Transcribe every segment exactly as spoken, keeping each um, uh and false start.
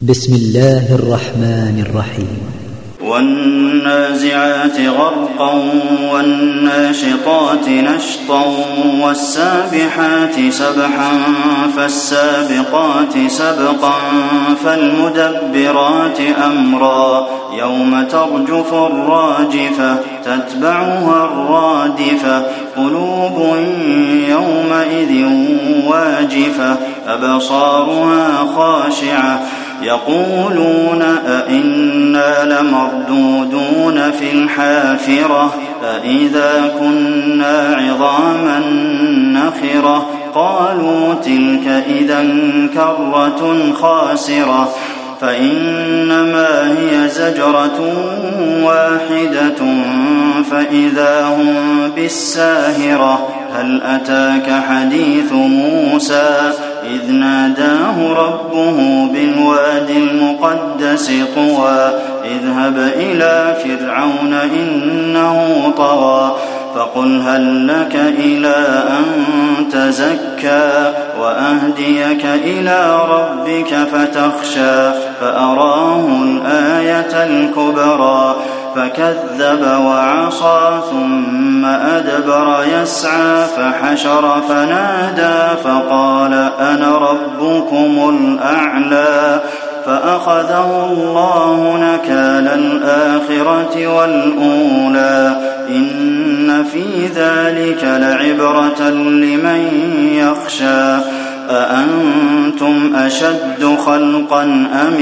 بسم الله الرحمن الرحيم والنازعات غرقا والناشطات نشطا والسابحات سبحا فالسابقات سبقا فالمدبرات أمرا يوم ترجف الراجفة تتبعها الرادفة قلوب يومئذ واجفة أبصارها خاشعة يقولون أئنا لمردودون في الحافرة أئذا كنا عظاما نخرة قالوا تلك إذا كرة خاسرة فإنما هي زجرة واحدة فإذا هم بالساهرة هل أتاك حديث موسى إذ ناداه ربه بالوادي المقدس طوى اذهب إلى فرعون إنه طغى فقل هل لك إلى أن تزكى وأهديك إلى ربك فتخشى فأراه الآية الكبرى فكذب وعصى ثم أدبر يسعى فحشر فنادى فقال أنا ربكم الأعلى فأخذه الله نكال الآخرة والأولى إن في ذلك لعبرة لمن يخشى أأنتم أشد خلقا أم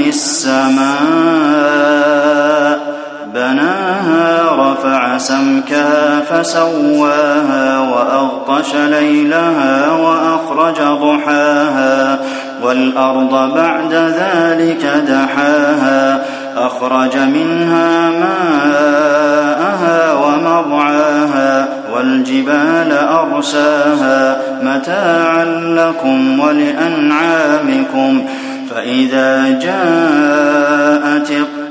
السماء بناها رفع سمكها فسواها وأغطش ليلها وأخرج ضحاها والأرض بعد ذلك دحاها أخرج منها ماءها ومرعاها والجبال أرساها متاعا لكم ولأنعامكم فإذا جاءت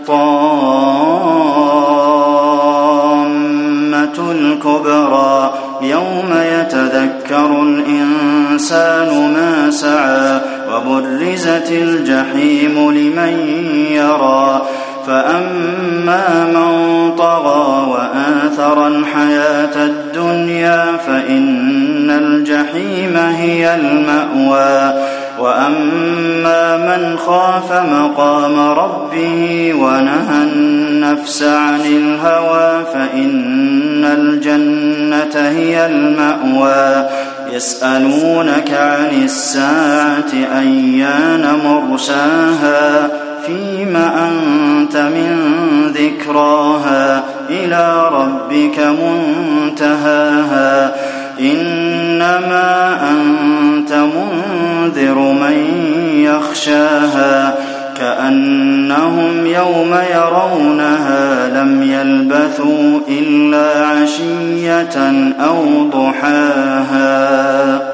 الطامة الكبرى يوم يتذكر الإنسان ما سعى وبرزت الجحيم لمن يرى فأما من طغى وآثر الحياة الدنيا فإن الجحيم هي المأوى وأما من خاف مقام ربه ونهى النفس عن الهوى فإن الجنة هي المأوى يسألونك عن الساعة أيان مرساها فيم أنت من ذكراها إلى ربك منتهاها إنما أنت منذر من يخشاها كأنهم يوم يرونها لم يلبثوا إلا عشية أو ضحاها.